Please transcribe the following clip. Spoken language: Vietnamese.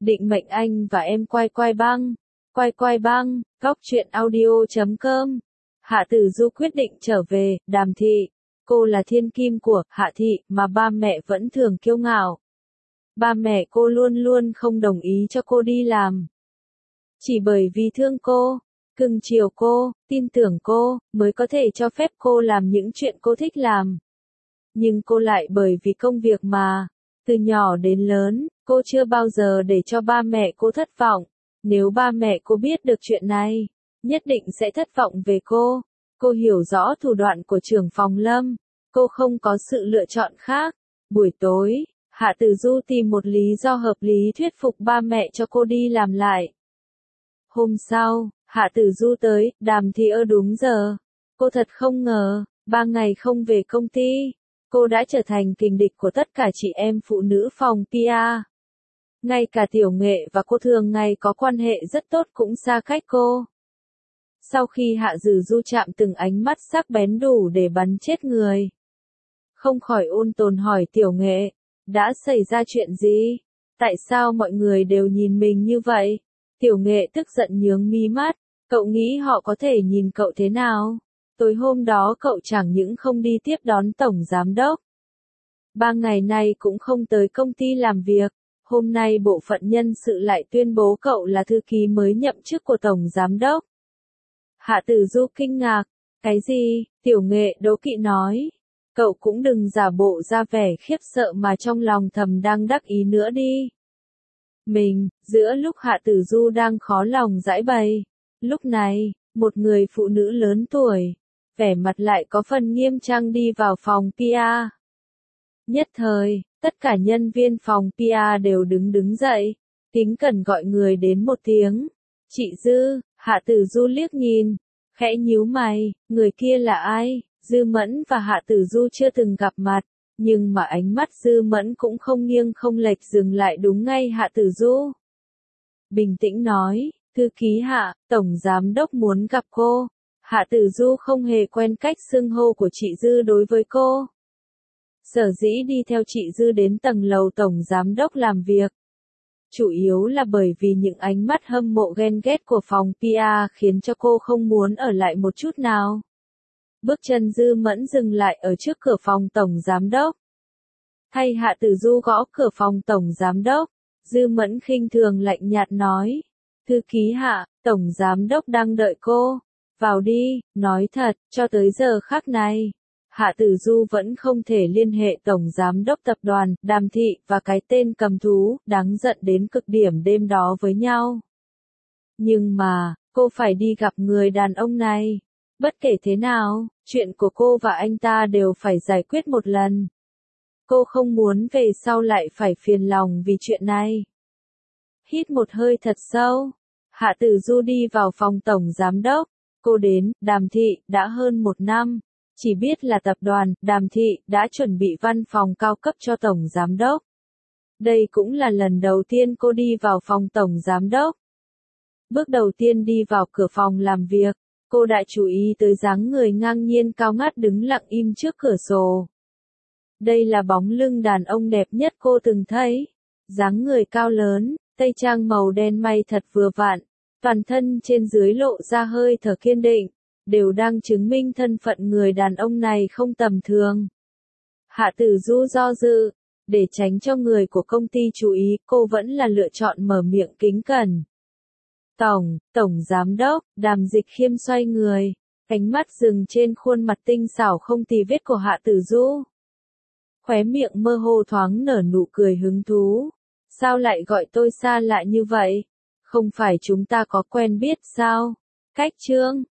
Định mệnh anh và em quay quay băng. Quay quay băng, góc truyện audio.com. Hạ Tử Du quyết định trở về, Đàm Thị. Cô là thiên kim của Hạ Thị mà ba mẹ vẫn thường kiêu ngạo. Ba mẹ cô luôn luôn không đồng ý cho cô đi làm. Chỉ bởi vì thương cô, cưng chiều cô, tin tưởng cô, mới có thể cho phép cô làm những chuyện cô thích làm. Nhưng cô lại bởi vì công việc mà, từ nhỏ đến lớn, cô chưa bao giờ để cho ba mẹ cô thất vọng. Nếu ba mẹ cô biết được chuyện này, nhất định sẽ thất vọng về cô. Cô hiểu rõ thủ đoạn của trưởng phòng Lâm, cô không có sự lựa chọn khác. Buổi tối, Hạ Tử Du tìm một lý do hợp lý thuyết phục ba mẹ cho cô đi làm lại. Hôm sau, Hạ Tử Du tới, Đàm Thị ở đúng giờ. Cô thật không ngờ, 3 ngày không về công ty, cô đã trở thành kình địch của tất cả chị em phụ nữ phòng PR. Ngay cả Tiểu Nghệ và cô thường ngày có quan hệ rất tốt cũng xa cách cô. Sau khi Hạ Tử Du chạm từng ánh mắt sắc bén đủ để bắn chết người, không khỏi ôn tồn hỏi Tiểu Nghệ, đã xảy ra chuyện gì? Tại sao mọi người đều nhìn mình như vậy? Tiểu Nghệ tức giận nhướng mí mắt, cậu nghĩ họ có thể nhìn cậu thế nào? Tối hôm đó cậu chẳng những không đi tiếp đón tổng giám đốc, 3 ngày nay cũng không tới công ty làm việc. Hôm nay bộ phận nhân sự lại tuyên bố cậu là thư ký mới nhậm chức của tổng giám đốc. Hạ Tử Du kinh ngạc, cái gì? Tiểu Nghệ đố kỵ nói, cậu cũng đừng giả bộ ra vẻ khiếp sợ mà trong lòng thầm đang đắc ý nữa đi. Giữa lúc Hạ Tử Du đang khó lòng giãi bày, lúc này, một người phụ nữ lớn tuổi, vẻ mặt lại có phần nghiêm trang đi vào phòng PR. Nhất thời, tất cả nhân viên phòng PR đều đứng dậy, kính cẩn gọi người đến một tiếng. Chị Dư. Hạ Tử Du liếc nhìn, khẽ nhíu mày, người kia là ai? Dư Mẫn và Hạ Tử Du chưa từng gặp mặt, nhưng mà ánh mắt Dư Mẫn cũng không nghiêng không lệch dừng lại đúng ngay Hạ Tử Du. Bình tĩnh nói, thư ký Hạ, tổng giám đốc muốn gặp cô. Hạ Tử Du không hề quen cách xưng hô của chị Dư đối với cô. Sở dĩ đi theo chị Dư đến tầng lầu tổng giám đốc làm việc, chủ yếu là bởi vì những ánh mắt hâm mộ ghen ghét của phòng PR khiến cho cô không muốn ở lại một chút nào. Bước chân Dư Mẫn dừng lại ở trước cửa phòng tổng giám đốc. Thay Hạ Tử Du gõ cửa phòng tổng giám đốc, Dư Mẫn khinh thường lạnh nhạt nói, thư ký Hạ, tổng giám đốc đang đợi cô. Vào đi. Nói thật, cho tới giờ khắc này, Hạ Tử Du vẫn không thể liên hệ tổng giám đốc tập đoàn, Đàm Thị và cái tên cầm thú, đáng giận đến cực điểm đêm đó với nhau. Nhưng mà, cô phải đi gặp người đàn ông này. Bất kể thế nào, chuyện của cô và anh ta đều phải giải quyết một lần. Cô không muốn về sau lại phải phiền lòng vì chuyện này. Hít một hơi thật sâu, Hạ Tử Du đi vào phòng tổng giám đốc. Cô đến Đàm Thị đã hơn 1 năm. Chỉ biết là tập đoàn Đàm Thị đã chuẩn bị văn phòng cao cấp cho tổng giám đốc. Đây cũng là lần đầu tiên cô đi vào phòng tổng giám đốc. Bước đầu tiên đi vào cửa phòng làm việc, cô đã chú ý tới dáng người ngang nhiên cao ngất đứng lặng im trước cửa sổ. Đây là bóng lưng đàn ông đẹp nhất cô từng thấy. Dáng người cao lớn, tây trang màu đen may thật vừa vặn, toàn thân trên dưới lộ ra hơi thở kiên định, đều đang chứng minh thân phận người đàn ông này không tầm thường. Hạ Tử Du do dự, để tránh cho người của công ty chú ý, cô vẫn là lựa chọn mở miệng kính cẩn. Tổng giám đốc, Đàm Dịch Khiêm xoay người, ánh mắt dừng trên khuôn mặt tinh xảo không tì vết của Hạ Tử Du. Khóe miệng mơ hồ thoáng nở nụ cười hứng thú. Sao lại gọi tôi xa lạ như vậy? Không phải chúng ta có quen biết sao? Cách Trương,